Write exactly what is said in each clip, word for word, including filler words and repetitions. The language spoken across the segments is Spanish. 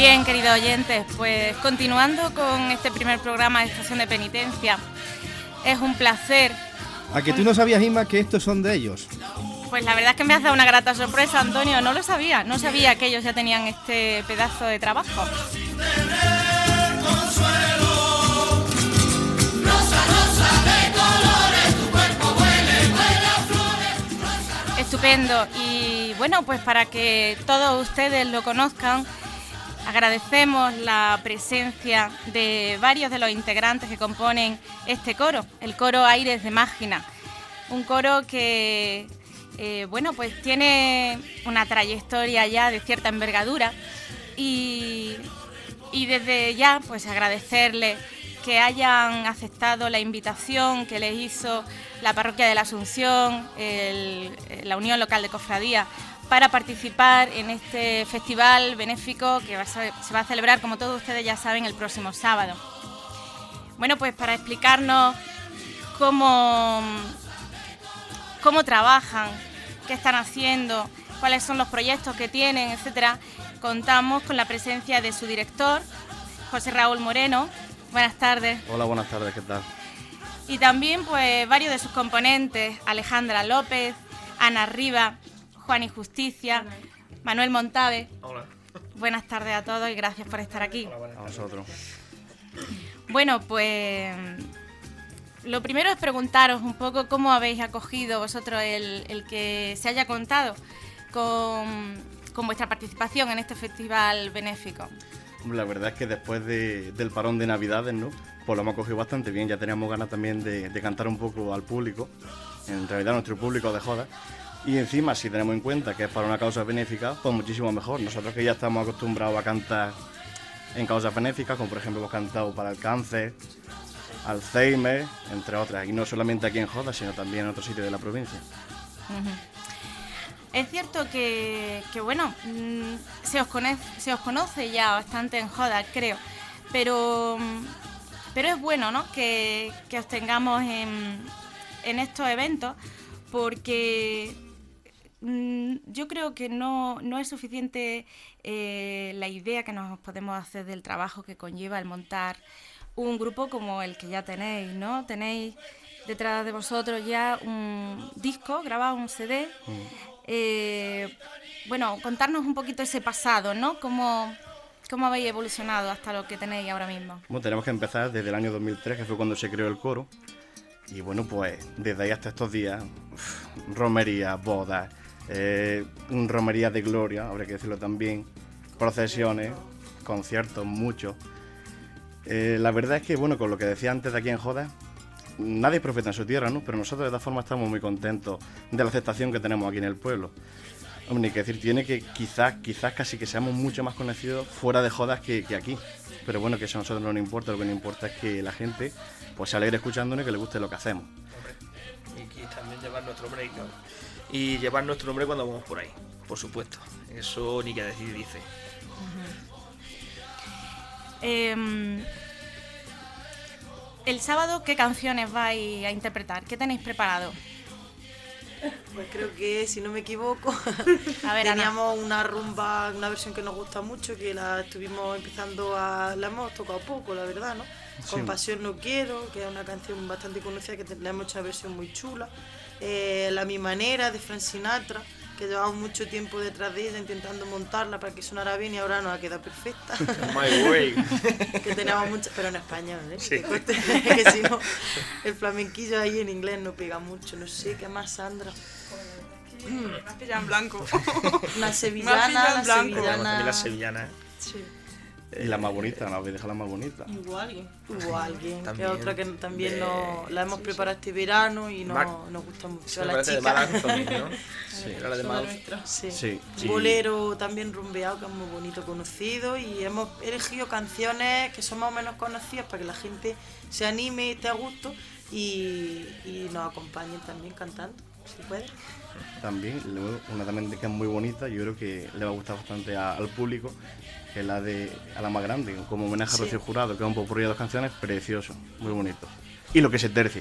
Bien, queridos oyentes, pues continuando con este primer programa de Estación de Penitencia, es un placer. ¿A que tú no sabías, Inma, que estos son de ellos? Pues la verdad es que me has dado una grata sorpresa, Antonio, no lo sabía, no sabía que ellos ya tenían este pedazo de trabajo. Estupendo, y bueno, pues para que todos ustedes lo conozcan, agradecemos la presencia de varios de los integrantes que componen este coro, el coro Aires de Mágina, un coro que, eh, bueno, pues tiene una trayectoria ya de cierta envergadura y, y desde ya, pues agradecerles que hayan aceptado la invitación que les hizo la Parroquia de la Asunción, el, la Unión Local de Cofradías, para participar en este festival benéfico que va a ser, se va a celebrar, como todos ustedes ya saben, el próximo sábado. Bueno, pues para explicarnos cómo, cómo trabajan, qué están haciendo, cuáles son los proyectos que tienen, etcétera, contamos con la presencia de su director, José Raúl Moreno. Buenas tardes. Hola, buenas tardes, ¿qué tal? Y también pues varios de sus componentes, Alejandra López, Ana Riva, Juan y Justicia, Manuel Montave. Hola. Buenas tardes a todos y gracias por estar aquí. Hola, a vosotros. Bueno, pues lo primero es preguntaros un poco cómo habéis acogido vosotros el, el que se haya contado con, con vuestra participación en este festival benéfico. La verdad es que después de, del parón de Navidades, ¿no? Pues lo hemos cogido bastante bien, ya teníamos ganas también de, de cantar un poco al público, en realidad nuestro público de joda, y encima si tenemos en cuenta que es para una causa benéfica, pues muchísimo mejor. Nosotros que ya estamos acostumbrados a cantar en causas benéficas, como por ejemplo hemos cantado para el cáncer, Alzheimer, entre otras, y no solamente aquí en Joda, sino también en otros sitios de la provincia. Uh-huh. Es cierto que, que bueno, mmm, se, os conoce, se os conoce ya bastante en Joda, creo, pero, pero es bueno, ¿no?, que, que os tengamos en, en estos eventos, porque mmm, yo creo que no, no es suficiente eh, la idea que nos podemos hacer del trabajo que conlleva el montar un grupo como el que ya tenéis, ¿no? Tenéis detrás de vosotros ya un disco, grabado un C D. Mm. Eh, bueno, contarnos un poquito ese pasado, ¿no? ¿Cómo, cómo habéis evolucionado hasta lo que tenéis ahora mismo? Bueno, tenemos que empezar desde el año dos mil tres, que fue cuando se creó el coro. Y bueno, pues desde ahí hasta estos días, romerías, bodas, eh, romerías de gloria, habría que decirlo también, procesiones, conciertos, muchos. Eh, la verdad es que, bueno, con lo que decía antes de aquí en Joda, nadie es profeta en su tierra, ¿no? Pero nosotros de todas formas estamos muy contentos de la aceptación que tenemos aquí en el pueblo. Hombre, hay que decir, tiene que quizás, quizás casi que seamos mucho más conocidos fuera de Jodas que, que aquí. Pero bueno, que eso a nosotros no nos importa, lo que nos importa es que la gente pues se alegre escuchándonos y que le guste lo que hacemos. Y aquí también llevar nuestro nombre, ¿no? Y llevar nuestro nombre cuando vamos por ahí, por supuesto. Eso ni que decir dice. Uh-huh. eh... El sábado, ¿qué canciones vais a interpretar? ¿Qué tenéis preparado? Pues creo que, si no me equivoco, a ver, teníamos Ana. una rumba, una versión que nos gusta mucho, que la estuvimos empezando a... La hemos tocado poco, la verdad, ¿no? Sí. Con Pasión no quiero, que es una canción bastante conocida, que le hemos hecho una versión muy chula. Eh, La mi manera, de Frank Sinatra, que llevamos mucho tiempo detrás de ella intentando montarla para que sonara bien y ahora nos ha quedado perfecta. My way. Que teníamos mucho, pero en español, ¿eh? Sí. Que, que si no, el flamenquillo ahí en inglés no pega mucho. No sé, ¿qué más, Sandra? Me has pillado en blanco. Una sevillana, la blanco. sevillana. La sevillana. Sí. Y la más bonita, ¿no? Habéis dejado la más bonita. Hubo alguien. Hubo alguien, También que es otra que también de... no, la hemos sí, preparado sí. este verano y no, Mar... nos gusta mucho. Sí, a me la parece de chica. Marc Anthony, ¿no? Sí, era la de Son de Mouse. nuestra. Sí. Sí, sí. Bolero también rumbeado, que es muy bonito, conocido, y hemos elegido canciones que son más o menos conocidas para que la gente se anime y esté a gusto y, y nos acompañen también cantando, si puede. También, una también que es muy bonita, yo creo que le va a gustar bastante a, al público, que es la de A la más grande, como homenaje a Sí. Rocío Jurado, que es un popurrí de dos canciones, precioso, muy bonito. y lo que se tercie.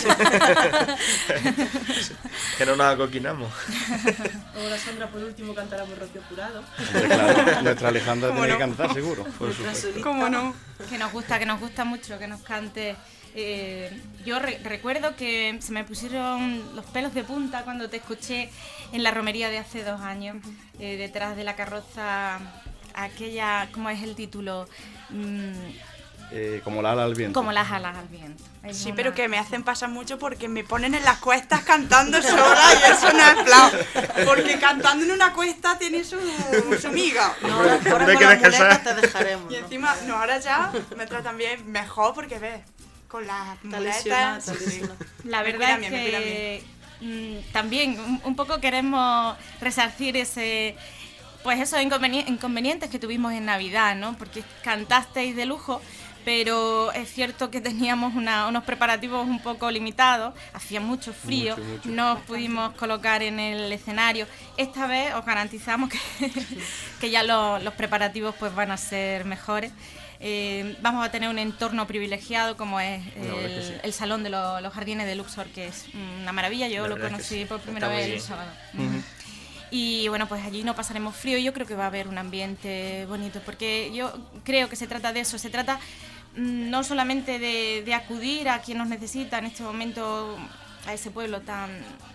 Que no nos acoquinamos. Ahora Sandra, por último, cantará por Rocío Jurado. Hombre, claro, nuestra Alejandra ¿Cómo tiene que no? cantar, seguro. Por supuesto. ¿Cómo no? Que nos gusta, que nos gusta mucho que nos cante. Eh, yo re- recuerdo que se me pusieron los pelos de punta cuando te escuché en la romería de hace dos años, eh, detrás de la carroza, aquella, ¿cómo es el título? Mm, Eh, como la ala al viento. como las alas al viento. Es Sí, una- pero que me hacen pasar mucho porque me ponen en las cuestas cantando sola y eso no es plan. Porque cantando en una cuesta tiene su, su miga. No, ahora, ahora Hay con que las descansar. muletas te dejaremos. Y ¿no? encima, no, ahora ya me tratan bien mejor porque ves, con las Está lesionada, muletas. está lesionada. La Me verdad cuidan es bien, me cuidan que mm, también un, un poco queremos resarcir ese, pues esos inconveni- inconvenientes que tuvimos en Navidad, ¿no? Porque cantasteis de lujo, pero es cierto que teníamos una- unos preparativos un poco limitados, hacía mucho frío, Mucho, mucho. no os pudimos colocar en el escenario. Esta vez os garantizamos que, que ya lo- los preparativos pues van a ser mejores. Eh, vamos a tener un entorno privilegiado como es La verdad el, es que sí. el Salón de lo- los Jardines de Luxor, que es una maravilla. Yo La lo verdad es que conocí sí. por primera Está muy vez el bien. sábado. Y bueno, pues allí no pasaremos frío y yo creo que va a haber un ambiente bonito, porque yo creo que se trata de eso, se trata mm, no solamente de, de acudir a quien nos necesita en este momento, a ese pueblo tan,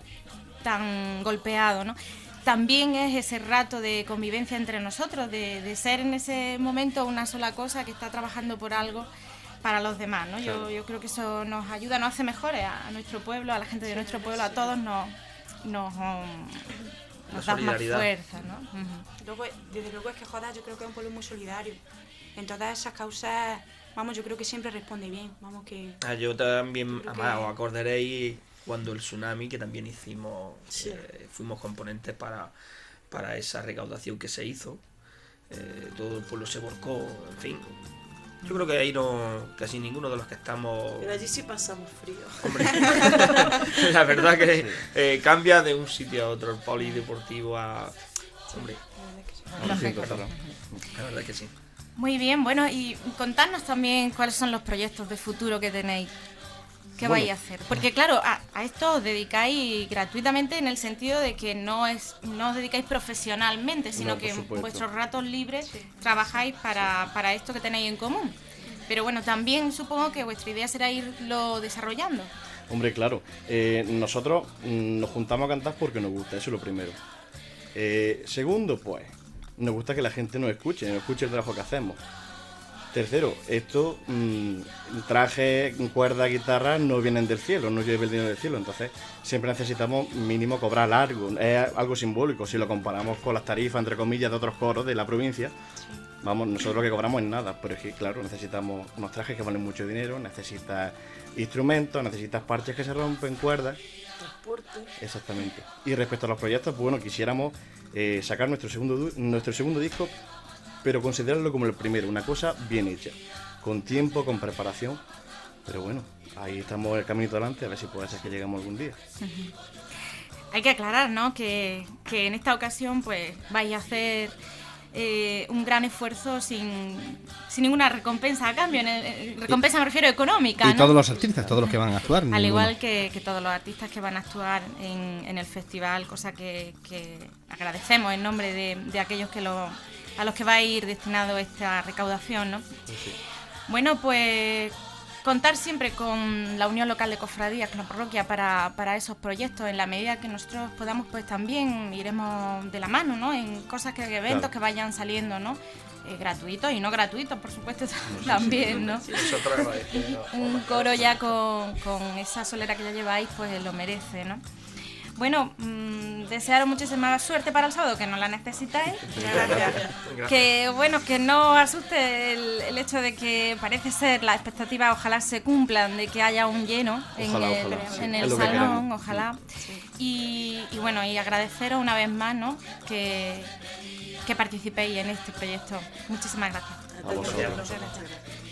tan golpeado, ¿no? También es ese rato de convivencia entre nosotros, de, de ser en ese momento una sola cosa que está trabajando por algo para los demás, ¿no? Yo, yo creo que eso nos ayuda, nos hace mejores a, a nuestro pueblo, a la gente de nuestro pueblo, a todos nos, nos, um, nos da más solidaridad. fuerza, ¿no? Ujú. Luego, desde luego es que jodas, yo creo que es un pueblo muy solidario. En todas esas causas, vamos, yo creo que siempre responde bien. Vamos que. Ah, yo también, Creo además, que- os acordaréis cuando el tsunami, que también hicimos, Sí. eh, fuimos componentes para, para esa recaudación que se hizo. Eh, todo el pueblo se volcó, en fin. Yo creo que ahí no, casi ninguno de los que estamos... Pero allí sí pasamos frío. Hombre, la verdad que eh, cambia de un sitio a otro, el polideportivo a... Hombre, Ahora sí, claro. la verdad que sí. Muy bien, bueno, y contadnos también cuáles son los proyectos de futuro que tenéis. ¿Qué Bueno. vais a hacer? Porque claro, a, a esto os dedicáis gratuitamente en el sentido de que no es no os dedicáis profesionalmente, sino No, por que en supuesto. vuestros ratos libres trabajáis para, para esto que tenéis en común. Pero bueno, también supongo que vuestra idea será irlo desarrollando. Hombre, claro. eh, nosotros mm, nos juntamos a cantar porque nos gusta, eso es lo primero. Eh, segundo, pues, nos gusta que la gente nos escuche, nos escuche el trabajo que hacemos. Tercero, esto, mm, traje, cuerda, guitarra no vienen del cielo, no llueve el dinero del cielo, entonces siempre necesitamos mínimo cobrar algo, es algo simbólico, si lo comparamos con las tarifas, entre comillas, de otros coros de la provincia, vamos, nosotros lo que cobramos es nada, pero es que, claro, necesitamos unos trajes que valen mucho dinero, necesitas instrumentos, necesitas parches que se rompen, cuerdas, Transporte. exactamente. Y respecto a los proyectos, pues bueno, quisiéramos eh, sacar nuestro segundo, du- nuestro segundo disco, pero considerarlo como el primero, una cosa bien hecha, con tiempo, con preparación, pero bueno, ahí estamos el caminito adelante, a ver si puede ser que lleguemos algún día. Hay que aclarar, ¿no? Que, que en esta ocasión pues vais a hacer eh, un gran esfuerzo sin, sin ninguna recompensa a cambio. En el- en recompensa me refiero económica, Y ¿no? todos los artistas, todos los que van a actuar. Al ninguno. igual que, que todos los artistas que van a actuar en, en el festival, cosa que, que agradecemos en nombre de, de aquellos que lo, a los que va a ir destinado esta recaudación, ¿no? Bueno, pues contar siempre con la Unión Local de Cofradías, con la parroquia, para, para esos proyectos. En la medida que nosotros podamos, pues también iremos de la mano, ¿no? En cosas, que eventos Claro. que vayan saliendo, ¿no? Eh, gratuitos y no gratuitos, por supuesto, también, ¿no? Nosotros agradecemos. Un coro ya con, con esa solera que ya lleváis, pues lo merece, ¿no? Bueno, mmm, desearos muchísima suerte para el sábado, que no la necesitáis. Gracias. Que bueno, que no asuste el, el hecho de que parece ser las expectativas, ojalá se cumplan, de que haya un lleno en Ojalá, el, ojalá, sí, en es el lo que salón, queremos. ojalá. Y, y bueno, y agradeceros una vez más, ¿no? Que, que participéis en este proyecto. Muchísimas gracias. A vosotros. Muchas gracias.